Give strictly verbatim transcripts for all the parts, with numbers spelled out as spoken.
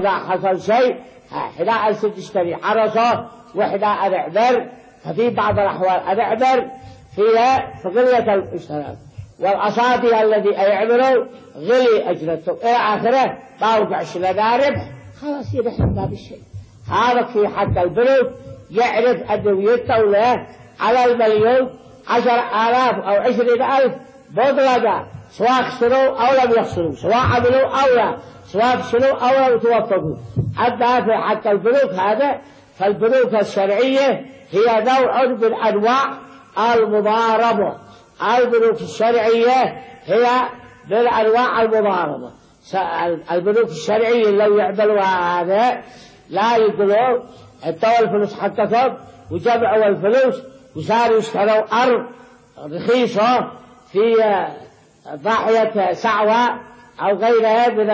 إذا حصل شيء حدا ألسن تشتري عرصة وحدا أرعبر، ففي بعض الأحوال أرعبر فيها فقلة الاشتراك، والأصابي الذي يعملوا غلي أجرته إلى آخره باوقع شلا ربح خلاص يربح من باب الشيء. هذا في حتى البنوك يعرف أنه يستولى على المليون عشر آلاف أو عشرين ألف مطلقة، سواء خسروا أو لم يخسروا، سواء عملوا أو لا، سواء خسروا أو لم يتوفقوا. الدافع حتى البنوك هذا، فالبنوك الشرعية هي نوع من أنواع المضاربة. البنوك الشرعية هي من أنواع المضاربة. البنوك الشرعية لو يعملوها هذا لا يقولوا اتوا الفلوس حقتهم وجمعوا الفلوس وصاروا يشتروا أرض رخيصة في ضاحية سعوة أو غيرها من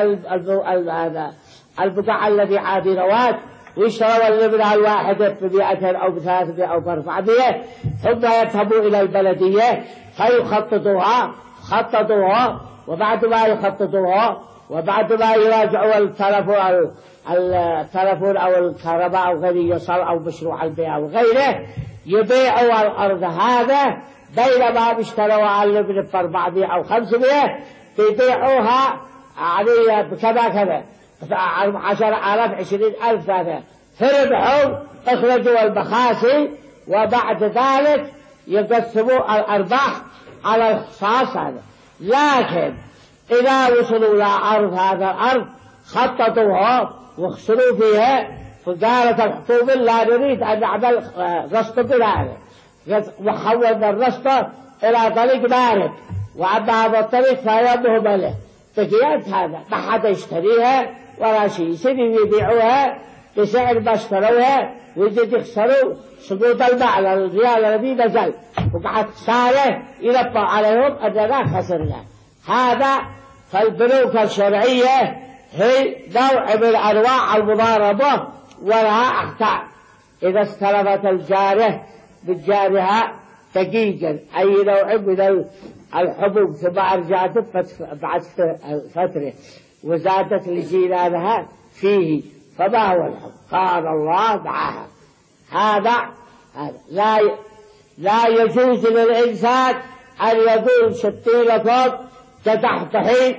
البقع الذي عادينوات، ويشتروا الإبرة الواحدة بمئة أو بثلاثمائة أو بأربعمائة، ثم يذهبوا إلى البلدية فيخططوها خططوها وبعد ما يخططوها وبعد ما يراجعوا التلفون التلفون أو الكهرباء أو غيره يصل أو مشروع البيع وغيره، يبيعوا الأرض هذا بينما بيشتروا على الإبرة بأربعمائة أو خمسمائة بيبيعوها عليها بكذا كذا عشر آلاف عشرين ألف هذا، فربحوا اخرجوا المخاسي وبعد ذلك يقسموا الأرباح على الخصاص هذا. لكن إذا وصلوا إلى أرض هذا الأرض خططوها وخسروا فيها، فقالت الحكومة لا نريد أن نعمل رصد بذلك، وحولنا الرصد إلى طريق بارد، وعند هذا الطريق فهي مهملة بقيت هذا ما حدا يشتريها ولا شيء، يصيروا يبيعوها بسعر ما اشتروها ويجد يخسروا سقوط الماء الريال الذي نزل، وقعد خسارة يلبى عليهم أننا خسرنا. هذا فالبنوك الشرعية هي نوع من أنواع المضاربة ولها أحكام. إذا استلفت الجارة من جارها دقيقا أي نوع من الحبوب ثم أرجعت بعد فترة وزادت لجيرانها فيه، فما هو الحب؟ قال الله معها هذا هذا لا لا يجوز للإنسان أن يقول شتيلكم تدح طحين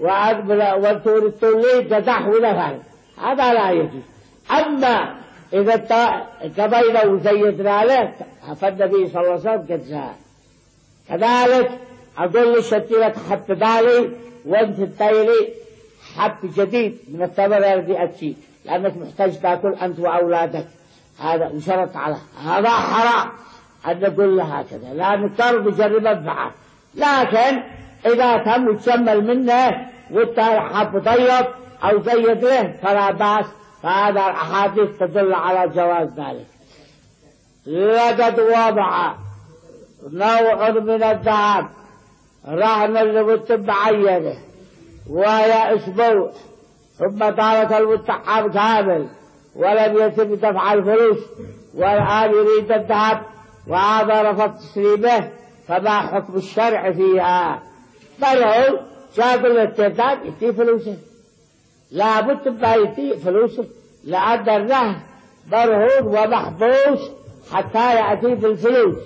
وانتم لي تدح ونفعل، هذا لا يجوز. أما إذا كبينا وزيدنا له فالنبي صلى الله عليه وسلم قد جاء كذلك أقول للشتيلة حب بالي وانت التالي حب جديد من الثمر الذي أتشي لأنك محتاج تأكل أنت وأولادك، هذا وشرط على هذا حرام أن نقول له هكذا، لا نضطر بجرب منفعة. لكن إذا تم يتشمل منه والتالي حب طيب أو زيد له فلا بأس، فهذا الأحاديث تدل على جواز ذلك. لقد وضع نوع من الذهب رهن لمدة معينة وهي أسبوع، ثم طالت المتحف كامل ولم يتم دفع الفلوس والآن يريد الذهب وهذا رفض تسليمه، فما حكم الشرع فيها؟ بل هو شاكل الترداد يتي فلوسه، لا بد ما يتي فلوسه لأن الرهن مرهون ومحبوس حتى يأتي بالفلوس.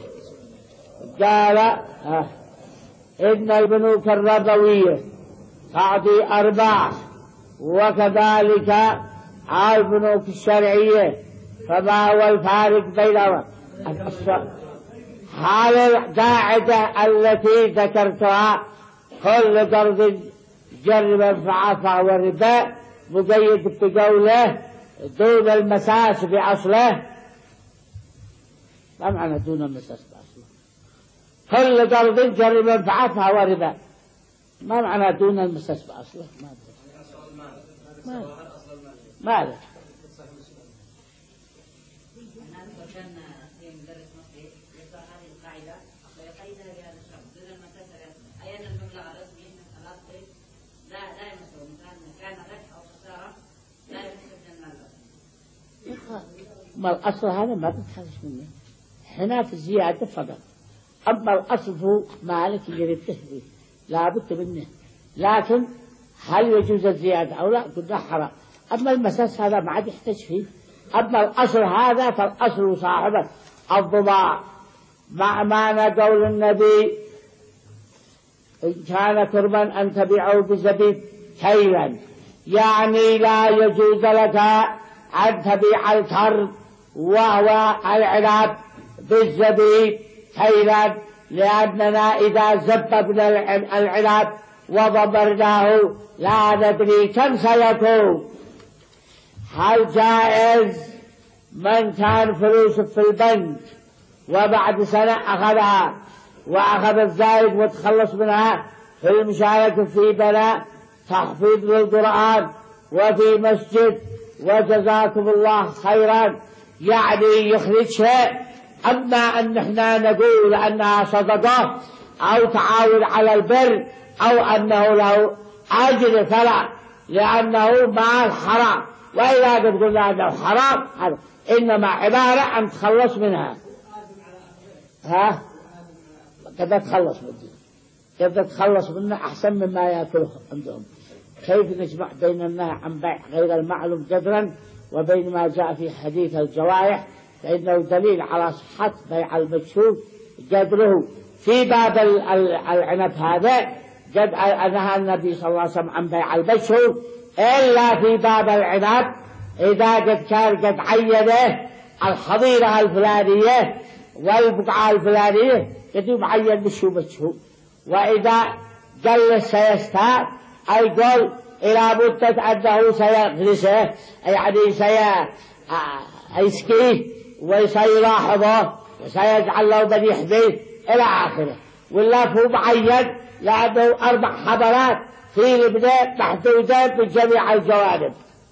قال آه. إن البنوك الربوية تعطي أرباح وكذلك البنوك الشرعية، فما هو الفارق بينهما؟ حال القاعدة التي ذكرتها كل قرض جر منفعة فهو ربا مقيد بقوله دون المساس بأصله. ما معنى دون المساس بأصله؟ كل قرض جر منفعة فهو ربا، ما معنى دون المساس بأصله؟ ما ما ما له. ما الأصل هذا ما تتخلص منه، هنا في الزيادة فقط. أما الأصل هو مالك يريد لا بد منه، لكن هل يجوز الزيادة أو لا؟ قلنا حرام. أما المساس هذا ما عاد يحتاج فيه. أما الأصل هذا فالأصل صاحبه الضباع، مع معنى قول النبي إن كان كربا أن تبيعه بزبيب كيلا، يعني لا يجوز لك أن تبيع الكرب وهو العنب بالزبيب كيلا، لأننا إذا زببنا العنب وضبرناه لا ندري كم سيكون. هل جائز من كان فلوس في البنك وبعد سنة أخذها وأخذ الزائد وتخلص منها في المشاركة في بناء تحفيظ للقرآن وفي مسجد وجزاكم الله خيرا، يعني يخرج شيء؟ أما أن احنا نقول أنها صدقة أو تعاون على البر أو أنه له أجر فلا، لأنه مال حرام. وإذا قلنا أنه حرام إنما عبارة عن تخلص منها. ها كذا تخلص منه، كذا تخلص منه أحسن مما يأكله عندهم. كيف نجمع بين النهي عن بيع غير المعلوم قدرا وبين ما جاء في حديث الجوارح؟ فإنه دليل على صحة بيع المكشوف قدره. في باب العنب هذا قد نهى النبي صلى الله عليه وسلم عن بيع المكشوف، إلا في باب العنب إذا قد كان قد عينه الحظيرة الفلانية والبقعة الفلانية قد يعين بشو بشو، وإذا قل سيستار أي قل إلى مدة أنه سيغرسه، يعني سيسكيه وسيلاحظه وسيجعل له من يحميه إلى آخره. ولا فهو معين لأنه أربع حضرات في البداية محدودة من جميع الجوانب.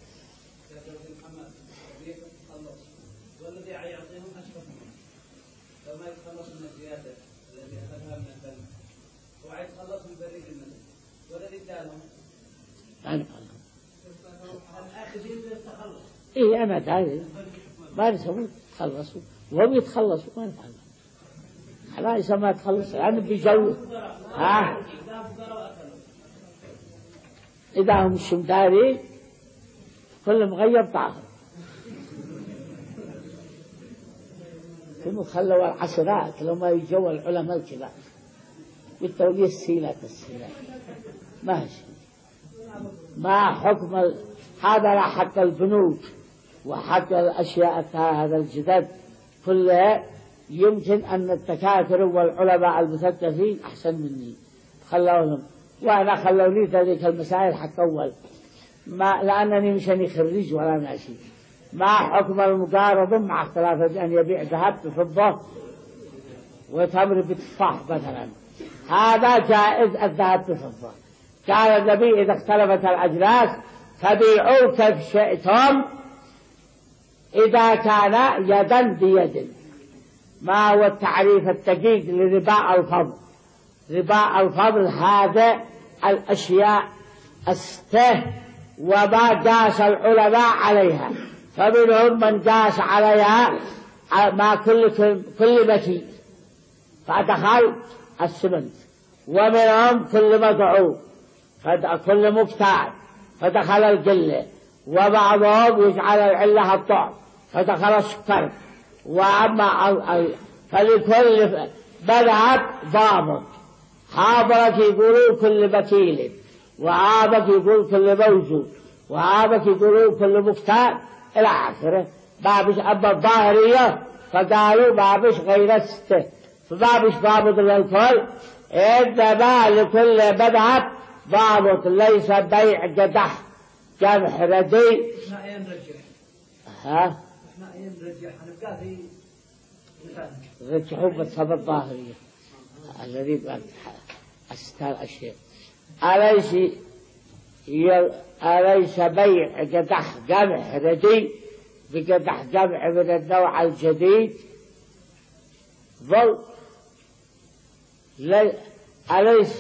إيه أنا داري ما نسوي تخلصوا وهم يتخلصوا ما نفعل خلاص ما تخلص أنا بيجوا ها إذا هم الشمداري كل مغير طاهر ثم خلوا العشرات لما يجوا العلماء الكبار بالتولية السيلات السيلات ماشي ما حكم ال... هذا لا حق البنوك وحق الأشياء هذا الجدد كلها. يمكن أن التكاثر والعلماء المثقفين أحسن مني خلوهم، وأنا خلوني ذلك المسائل حق أول ما لأنني مشاني خريج ولا ماشي. ما حكم المقارض مع اختلاف أن يبيع ذهب بفضة وتمر بتفاح مثلا؟ هذا جائز الذهب بفضة. قال النبي إذا اختلفت الأجناس فبيعوا كيف شئتم إذا كان يدا بيد. ما هو التعريف الدقيق لرباء الفضل؟ رباء الفضل هذا الأشياء السته وما قاس العلماء عليها، فمنهم من قاس عليها ما كل كل مكي فدخل السمنت، ومنهم كل مدعو كل مبتاع فدخل القلة، وبعضهم يجعل العلة الطعم فدخل السكر. وأما فلكل مذهب ضابط، هذاك يقولون كل بكيل، وهذاك يقول كل موجود، وهذاك يقولون كل مختار إلى آخره. ما بش أما الظاهرية فقالوا ما بش غير الستة، فما بش ضابط للكل، إنما لكل مذهب ضابط ليس بيع قدح جمح ردي. ها رجحوا بالصبر الظاهرية الذي أستار أشياء أليس أليس بيع قدح جمح ردي بقدح جمع من النوع الجديد ظل أليس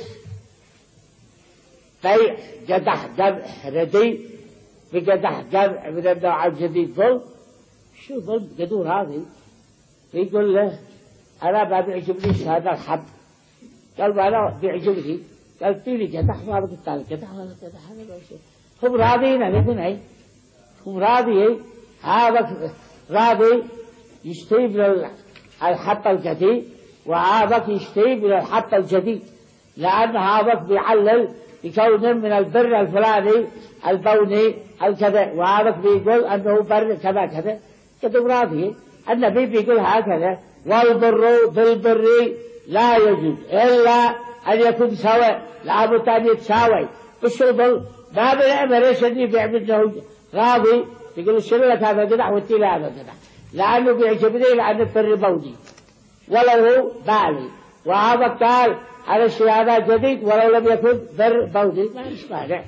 بيع قدح جمح ردي بقدح جمع من النوع الجديد ظل؟ شو ظل قدور هذه؟ يقول له أنا ما بيعجبنيش هذا الحب، قال ما أنا بيعجبني، قال فيني قدح ما بقتال قدح ولا قدح هذا ما شيء. هم راضين الاثنين تكون راضي هذا راضي يستيب للحط القديم وهذا يستيب للحط الجديد، لأن هذا بيعلل بكون من البر الفلاني البوني الكذا، وهذا بيقول أنه بر كذا كذا كذا راضي. النبي بيقول هكذا: والبر بالبر لا يجوز إلا أن يكون سواء، لابد أن يتساوي. الشغل ما بالأمر يشني بيعمل راضي يقول الشغلة هذا جدع والتيل هذا جدع، لأنه بيعجبني لأن البر بوني ولو هو بالي، وهذا قال على الشيء هذا جديد ولو لم يكن بر بوني ما مش مانع.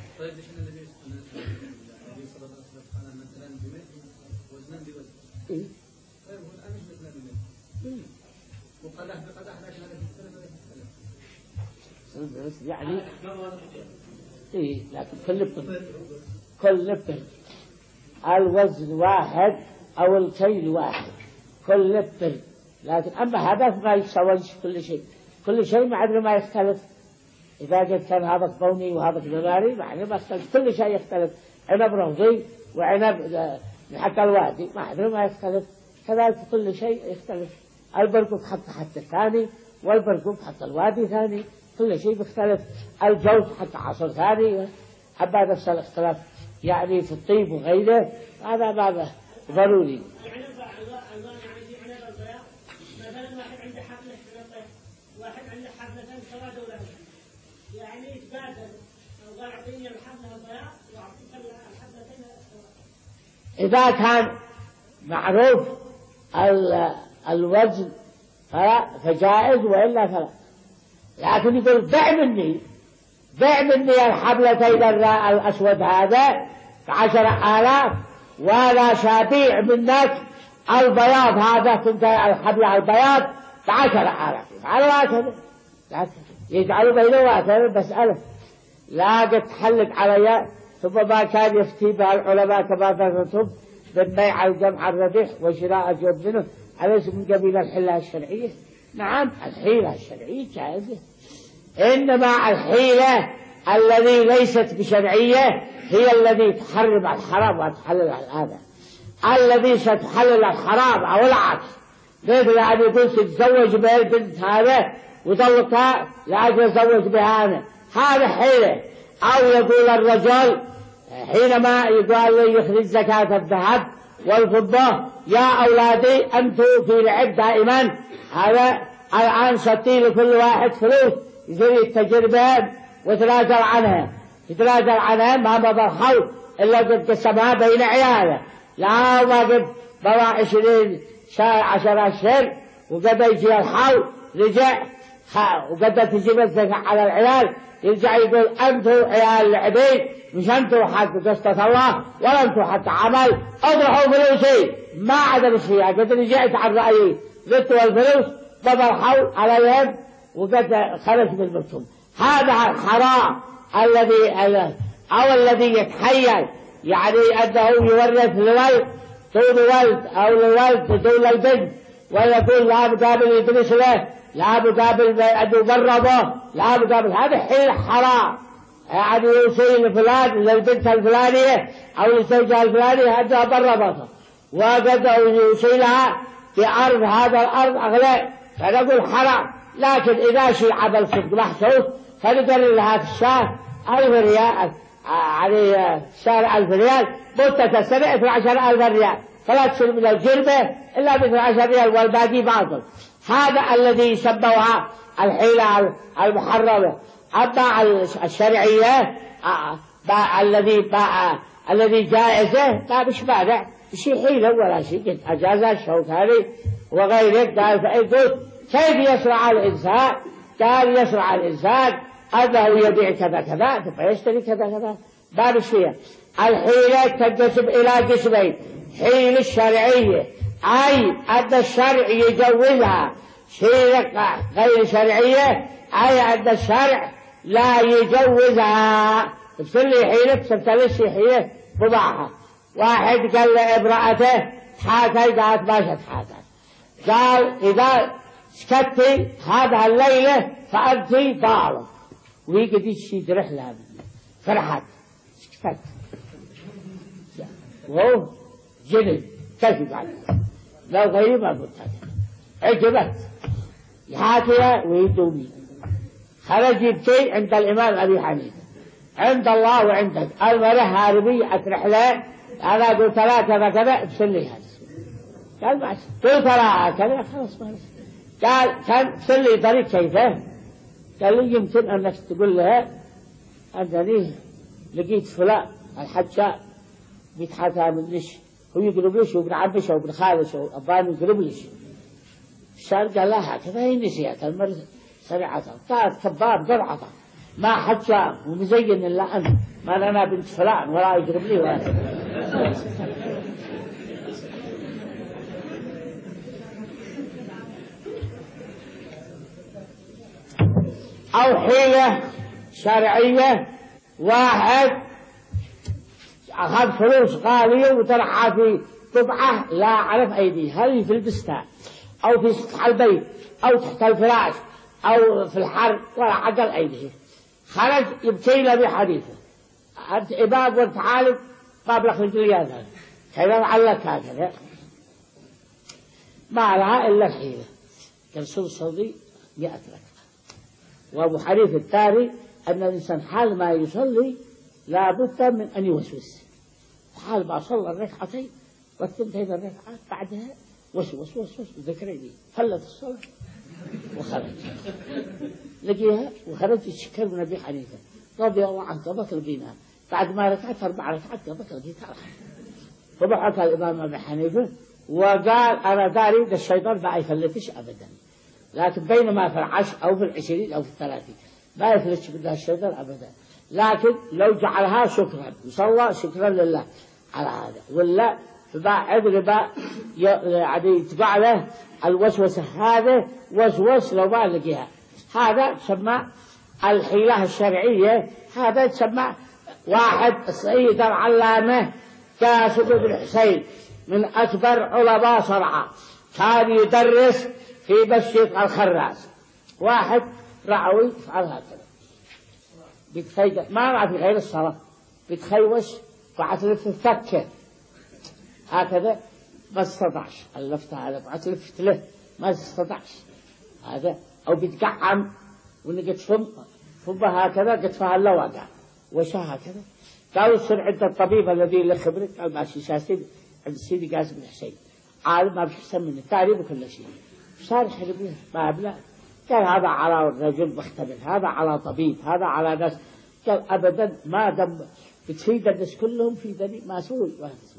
يعني إيه لكن كل بر كل بر الوزن واحد أو الكيل واحد كل بر، لكن أما هذا ما يساويش كل شيء، كل شيء مع ما يختلف. إذا قد كان هذا بوني وهذا جمالي معناه ما يختلف، كل شيء يختلف، عنب رمزي وعنب حتى الوادي مع ما يختلف، كذلك كل شيء يختلف. البرقوق حتى حتى الثاني، والبرقوق حتى الوادي ثاني، كل شيء بيختلف. الجوز حتى عصر ثاني، حبا نفس الاختلاف يعني في الطيب وغيره، هذا بابه ضروري. واحد عنده حبلتين سواد ولا يعني يتبادل، لو قال اعطيني الحبله البياض واعطيك الحبلتين السواد. إذا كان معروف الوزن فجائز وإلا فلا، لكن يقول بع مني بع مني الحبلتين الأسود هذا بعشرة آلاف ولا شابيع منك البياض هذا، كنت الحبلة البياض بعشرة آلاف على هكذا، يجعلوا بينه وهكذا مسألة لا قد تحلق علي. ثم ما كان يفتي بها العلماء كما ذكرتم بالبيع الجمع الربح وشراء الجب منه، أليس من قبيل الحيلة الشرعية؟ نعم الحيلة الشرعية جائزة، إنما الحيلة الذي ليست بشرعية هي الذي تحرم الحرام وتحلل هذا، الذي ستحلل الحرام أو العكس، مثل أن يقول تتزوج بها البنت هذا وطلقها لأجل أتزوج بها أنا، هذا حيلة. أو يقول الرجل حينما يقال لي يخرج زكاة الذهب والفضة: يا أولادي أنتم في العب دائما، هذا الآن شتي لكل واحد فلوس يصير يتجر بها وتراجع عنها يتراجع عنها ما مضى الحول إلا قد قسمها بين عياله، لا ما قد بضع عشرين شهر عشر أشهر وقد يجي الحول رجع وقد تجيب الزكاة على العيال، يرجع يقول أنتم عيال العبيد مش أنتم حق قسطة الله ولا أنتم حق عمل، اضرحوا فلوسي ما عدل فيها، قد رجعت عن رأيي قلت الفلوس بضع الحول عليهم وقد خرج من بيتهم. هذا الحرام الذي أو الذي يتحيل يعني أنه يورث لولد دون ولد أو لولد دون البنت، ويقول لا مقابل يدرس له، لا مقابل أن يبرضه، لا مقابل، هذا حيل حرام. يعني يوصي لفلان للبنت الفلانية أو للزوجة الفلانية هذا برضته، وقد يوصي لها في أرض هذا الأرض أغلى، فنقول حرام. لكن إذا شيء بالصدق محسوس فنقرر لها في الشهر ألف ريال، يعني شهر ألف ريال مدة سنة اثني عشر ألف ريال، فلا تصير من الجربة إلا باثني عشر ريال والباقي باطل. هذا الذي يسموها الحيلة المحرمة. أما الشرعية الذي الذي جائزة ما مش مانع شيء حيلة ولا شيء، أجازة الشوكاني وغيره قال فإذن كيف يشرع الإنسان؟ قال يشرع الإنسان أنه يبيع كذا كذا فيشتري كذا كذا، ما بشيء. الحيلة تنقسم إلى قسمين: حيلة الشرعية أي أن الشرع يجوزها، حيلة غير شرعية أي أن الشرع لا يجوزها. تصير لي حيلة تبتلش حيلة مباحة. واحد قال لامرأته تحاكي، قالت ما تحاكي، قال إذا سكتي هذه الليلة فأنت ضالة، ويقعد يشيد رحلة فرحت سكتت وهو جنب كيف بعد لو غير ما قلت عجبت يحاكيها ويدومي. خرج يبكي عند الإمام أبي حنيفة عند الله وعندك المرة هاربية رحلة. أنا قلت لها كذا كذا بسلي هذا قال ماشي. قلت لها كذا خلاص ماشي. قال كان بسلي طريق كيفه. قال لي يمكن أنك تقول لها أنني لقيت فلان الحجاء بيتحاتها منش هو يقلب ليش وابن عبش وابن خالش وابان يقلب ليش شال. قال لها هكذا هي نسيت المرة سريعة كانت كباب قرعة ما حجاء ومزين إلا أنت ما أنا بنت فلان ولا يقلب لي ولا أو حيلة شرعية. واحد أخذ فلوس غالية وترحى في قبعة لا أعرف أيديه هل في البستان أو في سطح البيت أو تحت الفراش أو في الحر ولا عقل أيديه. خرج يبكي له بحديثه أنت إباب وأنت عالم ما بلغ رجلياتها كذا معلك هكذا ما لها إلا الحيلة. كالرسول صلي يأترك. وأبو حنيفة الثاني أن الإنسان حال ما يصلي لا بد من أن يوسوس. حال ما صلى الركعتين والثنتين الركعات بعدها وسوس وسوس ذكرني فلت الصلاة وخرج لقيها وخرج يشكر من أبي حنيفة رضي الله عنه قبك لقيناها بعد ما ركعت أربع ركعات قبك لقيتها. فضحك الإمام أبي حنيفة وقال أنا داري ده الشيطان ما يفلتش أبدا لكن بينما في العشر أو في العشرين أو في الثلاثين ما يفلتش بدها الشيطان أبدا. لكن لو جعلها شكرا وصلى شكرا لله على هذا ولا فبعد ربا يعني تبع له الوسوسة هذا وسوس لو ما لقيها. هذا تسمى الحيلة الشرعية. هذا تسمى واحد السيد العلامة كاسب بن حسين من أكبر علماء صنعاء كان يدرس في مسجد الخراس. واحد رعوي يفعل هكذا بتخيل ما رأى في غير الصلاة بتخيوش وعتلف فكه هكذا ما استطعش اللفتة هذا وعتلفت له ما استطعش هذا أو بتقعم ونقد فم فمها هكذا قد فيها اللواقع وشا هكذا. قالوا يصير عند الطبيب الذي اللي خبرك قال ماشي شاسد عند سيدي قاسم بن حسين عالم ما بيحسن منه تعريب وكل شيء صار حلبيه ما أبلغ. قال هذا على رجل مختبر هذا على طبيب هذا على ناس. قال أبدا ما دم بتفيد الناس كلهم في ذلك ما سوي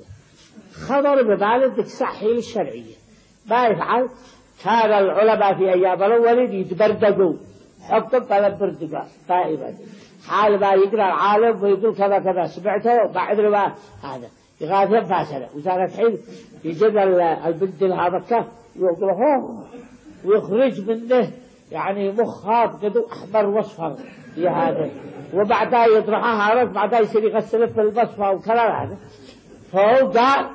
خضر ببالد الصحي الشرعية ما يفعل. كان العلماء في أيام الأول يتبردقوا حطوا طلب بردقاء دائما حال ما يقرأ العالم ويقول كذا كذا سمعته بعد ما هذا يغادر فاسدة وصارت حين يجد البنت هذا كف يقول هو ويخرج منه يعني مخاط قدو أحمر واصفر في هذا وبعدها يطرحها رد بعدها يصير يغسل في البصفة وكذا هذا. فهو قال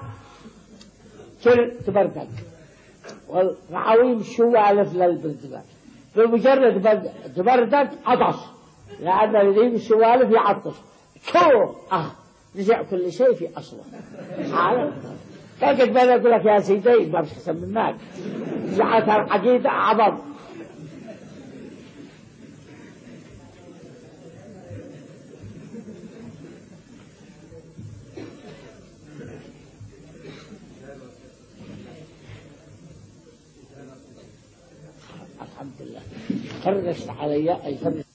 كل تبردق والرعويم شوالف للبردقات بمجرد تبردق عطش لأن الذين الشوالف يعطش شو آه رجع كل شيء في أصله حالا. كان قد أقول لك يا سيدي ما بتحسن منك رجعت العقيدة عظم. الحمد لله فرشت علي أي فرشت